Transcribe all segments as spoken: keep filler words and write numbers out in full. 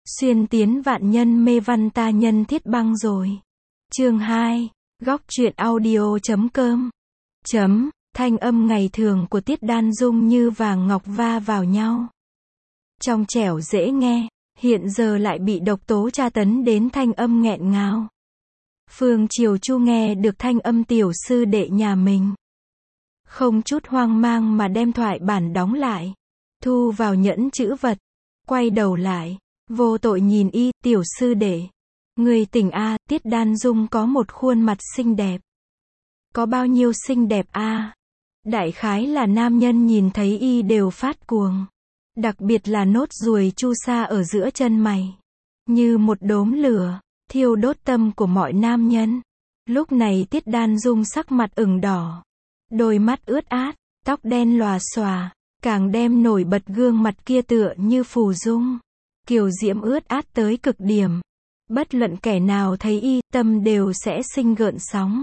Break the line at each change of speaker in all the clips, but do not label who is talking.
Xuyên tiến vạn nhân mê văn ta nhân thiết băng rồi. Chương hai, góc truyện audio chấm com. Chấm, thanh âm ngày thường của Tiết Đan Dung như vàng ngọc va vào nhau. Trong trẻo dễ nghe, hiện giờ lại bị độc tố tra tấn đến thanh âm nghẹn ngào. Phương Triều Chu nghe được thanh âm tiểu sư đệ nhà mình. Không chút hoang mang mà đem thoại bản đóng lại. Thu vào nhẫn chữ vật. Quay đầu lại. Vô tội nhìn y, tiểu sư đệ. Người tỉnh a, Tiết Đan Dung có một khuôn mặt xinh đẹp. Có bao nhiêu xinh đẹp a? Đại khái là nam nhân nhìn thấy y đều phát cuồng. Đặc biệt là nốt ruồi chu sa ở giữa chân mày. Như một đốm lửa, thiêu đốt tâm của mọi nam nhân. Lúc này Tiết Đan Dung sắc mặt ửng đỏ. Đôi mắt ướt át, tóc đen lòa xòa. Càng đem nổi bật gương mặt kia tựa như phù dung. Kiều diễm ướt át tới cực điểm. Bất luận kẻ nào thấy y, tâm đều sẽ sinh gợn sóng.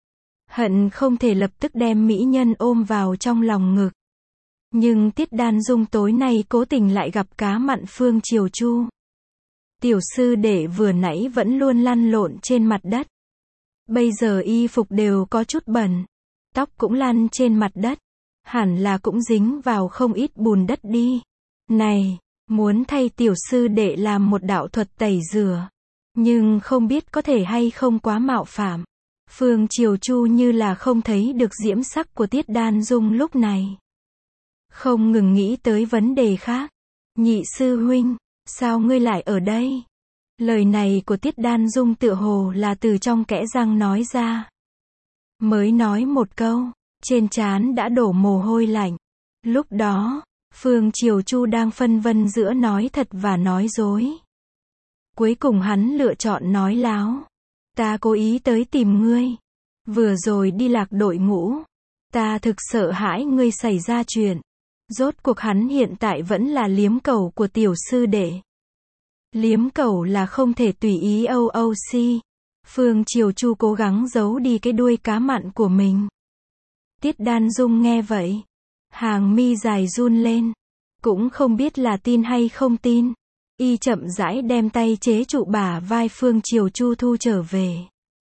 Hận không thể lập tức đem mỹ nhân ôm vào trong lòng ngực. Nhưng Tiết Đan Dung tối nay cố tình lại gặp cá mặn Phương Triều Chu. Tiểu sư đệ vừa nãy vẫn luôn lăn lộn trên mặt đất. Bây giờ y phục đều có chút bẩn. Tóc cũng lăn trên mặt đất. Hẳn là cũng dính vào không ít bùn đất đi. Này, muốn thay tiểu sư đệ làm một đạo thuật tẩy rửa. Nhưng không biết có thể hay không quá mạo phạm. Phương Triều Chu như là không thấy được diễm sắc của Tiết Đan Dung lúc này. Không ngừng nghĩ tới vấn đề khác. Nhị sư huynh, sao ngươi lại ở đây? Lời này của Tiết Đan Dung tựa hồ là từ trong kẽ răng nói ra. Mới nói một câu, trên trán đã đổ mồ hôi lạnh. Lúc đó, Phương Triều Chu đang phân vân giữa nói thật và nói dối. Cuối cùng hắn lựa chọn nói láo. Ta cố ý tới tìm ngươi. Vừa rồi đi lạc đội ngũ. Ta thực sợ hãi ngươi xảy ra chuyện. Rốt cuộc hắn hiện tại vẫn là liếm cầu của tiểu sư đệ. Liếm cầu là không thể tùy ý âu âu si. Phương Triều Chu cố gắng giấu đi cái đuôi cá mặn của mình. Tiết Đan Dung nghe vậy. Hàng mi dài run lên. Cũng không biết là tin hay không tin. Y chậm rãi đem tay chế trụ bả vai Phương Triều Chu thu trở về.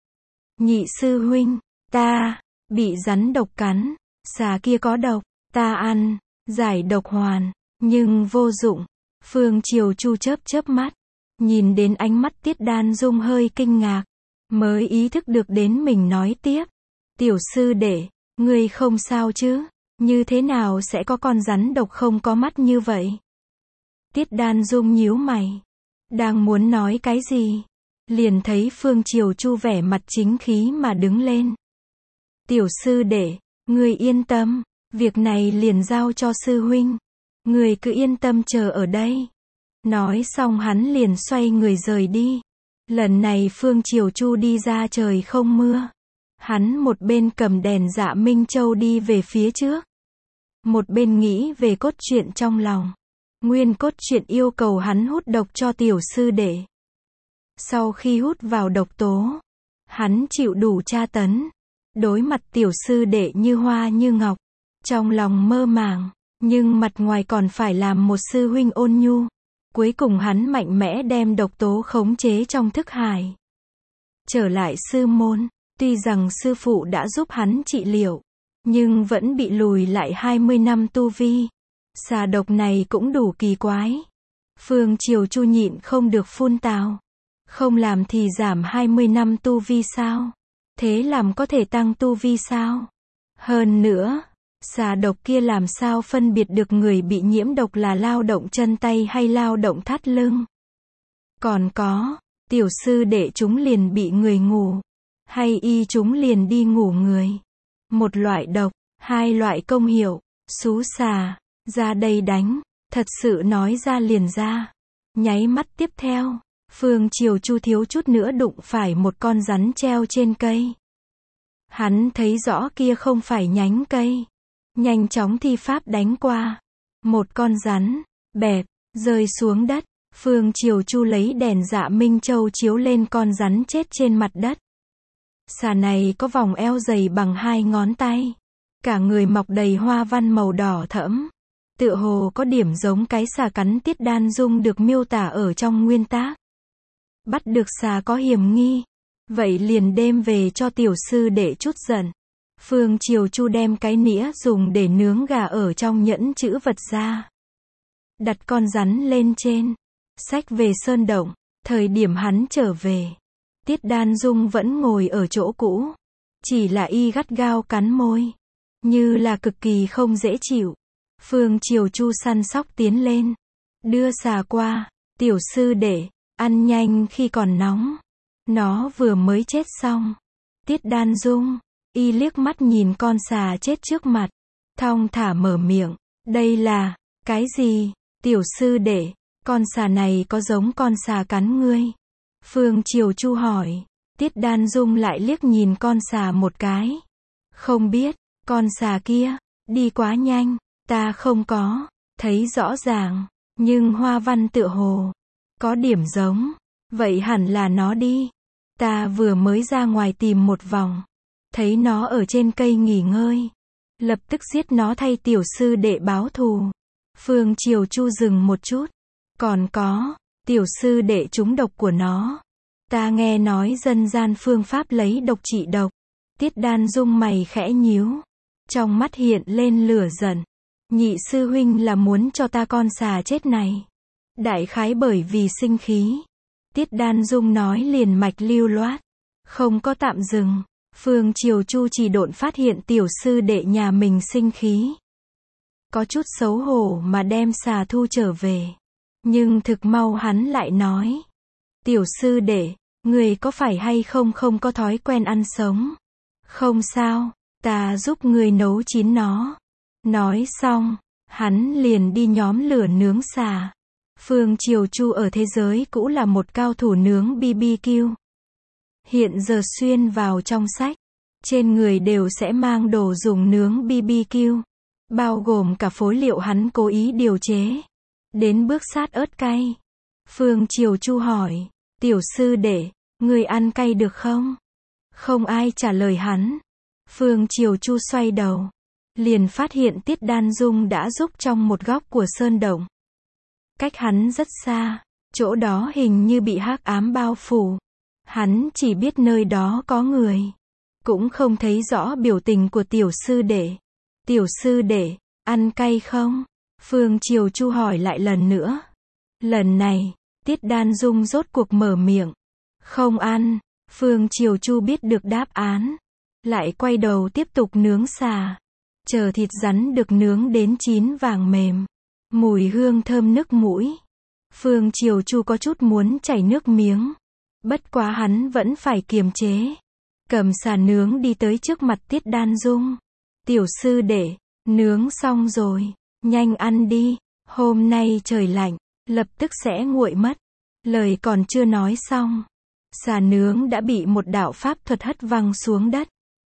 Nhị sư huynh, ta, bị rắn độc cắn. Xà kia có độc, ta ăn, giải độc hoàn, nhưng vô dụng. Phương Triều Chu chớp chớp mắt. Nhìn đến ánh mắt Tiết Đan Dung hơi kinh ngạc. Mới ý thức được đến mình nói tiếp. Tiểu sư đệ, ngươi không sao chứ? Như thế nào sẽ có con rắn độc không có mắt như vậy? Tiết Đan Dung nhíu mày. Đang muốn nói cái gì? Liền thấy Phương Triều Chu vẻ mặt chính khí mà đứng lên. Tiểu sư đệ, ngươi yên tâm. Việc này liền giao cho sư huynh. Ngươi cứ yên tâm chờ ở đây. Nói xong hắn liền xoay người rời đi. Lần này Phương Triều Chu đi ra trời không mưa. Hắn một bên cầm đèn dạ Minh Châu đi về phía trước. Một bên nghĩ về cốt truyện trong lòng. Nguyên cốt truyện yêu cầu hắn hút độc cho tiểu sư đệ. Sau khi hút vào độc tố, hắn chịu đủ tra tấn. Đối mặt tiểu sư đệ như hoa như ngọc. Trong lòng mơ màng, nhưng mặt ngoài còn phải làm một sư huynh ôn nhu. Cuối cùng hắn mạnh mẽ đem độc tố khống chế trong thức hải. Trở lại sư môn, tuy rằng sư phụ đã giúp hắn trị liệu, nhưng vẫn bị lùi lại hai mươi năm tu vi. Xà độc này cũng đủ kỳ quái. Phương Triều Chu nhịn không được phun tào. Không làm thì giảm hai mươi năm tu vi sao? Thế làm có thể tăng tu vi sao? Hơn nữa, xà độc kia làm sao phân biệt được người bị nhiễm độc là lao động chân tay hay lao động thắt lưng? Còn có, tiểu sư đệ chúng liền bị người ngủ, hay y chúng liền đi ngủ người? Một loại độc, hai loại công hiệu, xú xà, ra đây đánh, thật sự nói ra liền ra. Nháy mắt tiếp theo, Phương Triều Chu thiếu chút nữa đụng phải một con rắn treo trên cây. Hắn thấy rõ kia không phải nhánh cây. Nhanh chóng thi pháp đánh qua. Một con rắn, bẹp, rơi xuống đất. Phương Triều Chu lấy đèn dạ Minh Châu chiếu lên con rắn chết trên mặt đất. Xà này có vòng eo dày bằng hai ngón tay. Cả người mọc đầy hoa văn màu đỏ thẫm. Tựa hồ có điểm giống cái xà cắn Tiết Đan Dung được miêu tả ở trong nguyên tác. Bắt được xà có hiểm nghi. Vậy liền đem về cho tiểu sư đệ chút giận. Phương Triều Chu đem cái nĩa dùng để nướng gà ở trong nhẫn chữ vật ra. Đặt con rắn lên trên. Xách về sơn động. Thời điểm hắn trở về. Tiết Đan Dung vẫn ngồi ở chỗ cũ. Chỉ là y gắt gao cắn môi. Như là cực kỳ không dễ chịu. Phương Triều Chu săn sóc tiến lên. Đưa xà qua. Tiểu sư đệ, ăn nhanh khi còn nóng. Nó vừa mới chết xong. Tiết Đan Dung, y liếc mắt nhìn con xà chết trước mặt. Thong thả mở miệng. Đây là, cái gì? Tiểu sư đệ, con xà này có giống con xà cắn ngươi? Phương Triều Chu hỏi. Tiết Đan Dung lại liếc nhìn con xà một cái. Không biết, con xà kia, đi quá nhanh, ta không có, thấy rõ ràng, nhưng hoa văn tựa hồ, có điểm giống, vậy hẳn là nó đi. Ta vừa mới ra ngoài tìm một vòng, thấy nó ở trên cây nghỉ ngơi, lập tức giết nó thay tiểu sư đệ báo thù. Phương Triều Chu dừng một chút, còn có, tiểu sư đệ trúng độc của nó. Ta nghe nói dân gian phương pháp lấy độc trị độc. Tiết Đan Dung mày khẽ nhíu. Trong mắt hiện lên lửa giận. Nhị sư huynh là muốn cho ta con xà chết này. Đại khái bởi vì sinh khí. Tiết Đan Dung nói liền mạch lưu loát. Không có tạm dừng. Phương Triều Chu chỉ độn phát hiện tiểu sư đệ nhà mình sinh khí. Có chút xấu hổ mà đem xà thu trở về. Nhưng thực mau hắn lại nói. Tiểu sư đệ, người có phải hay không không có thói quen ăn sống? Không sao, ta giúp người nấu chín nó. Nói xong, hắn liền đi nhóm lửa nướng xà. Phương Triều Chu ở thế giới cũ là một cao thủ nướng bê bê kiu. Hiện giờ xuyên vào trong sách, trên người đều sẽ mang đồ dùng nướng bê bê kiu, bao gồm cả phối liệu hắn cố ý điều chế. Đến bước sát ớt cay. Phương Triều Chu hỏi. Tiểu sư đệ, người ăn cay được không? Không ai trả lời hắn. Phương Triều Chu xoay đầu. Liền phát hiện Tiết Đan Dung đã giúp trong một góc của sơn động. Cách hắn rất xa. Chỗ đó hình như bị hắc ám bao phủ. Hắn chỉ biết nơi đó có người. Cũng không thấy rõ biểu tình của tiểu sư đệ. Tiểu sư đệ, ăn cay không? Phương Triều Chu hỏi lại lần nữa. Lần này, Tiết Đan Dung rốt cuộc mở miệng. Không ăn. Phương Triều Chu biết được đáp án. Lại quay đầu tiếp tục nướng xà. Chờ thịt rắn được nướng đến chín vàng mềm. Mùi hương thơm nức mũi. Phương Triều Chu có chút muốn chảy nước miếng. Bất quá hắn vẫn phải kiềm chế. Cầm xà nướng đi tới trước mặt Tiết Đan Dung. Tiểu sư đệ, nướng xong rồi. Nhanh ăn đi. Hôm nay trời lạnh. Lập tức sẽ nguội mất. Lời còn chưa nói xong. Xà nướng đã bị một đạo pháp thuật hất văng xuống đất.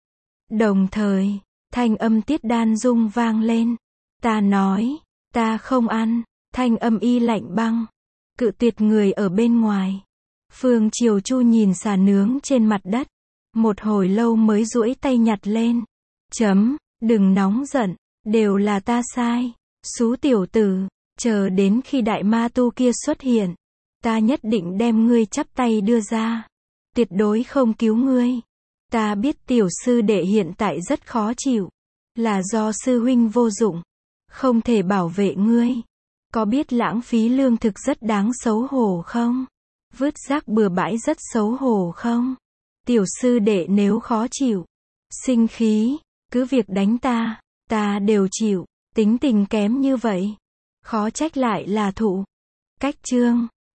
Đồng thời, thanh âm Tiết Đan Dung vang lên. Ta nói, ta không ăn. Thanh âm y lạnh băng. Cự tuyệt người ở bên ngoài. Phương Triều Chu nhìn xà nướng trên mặt đất. Một hồi lâu mới duỗi tay nhặt lên. Chấm, đừng nóng giận. Đều là ta sai. Xú tiểu tử. Chờ đến khi đại ma tu kia xuất hiện. Ta nhất định đem ngươi chắp tay đưa ra. Tuyệt đối không cứu ngươi. Ta biết tiểu sư đệ hiện tại rất khó chịu. Là do sư huynh vô dụng. Không thể bảo vệ ngươi. Có biết lãng phí lương thực rất đáng xấu hổ không? Vứt rác bừa bãi rất xấu hổ không? Tiểu sư đệ nếu khó chịu, sinh khí, cứ việc đánh ta, ta đều chịu. Tính tình kém như vậy. Khó trách lại là thụ. Cách chương.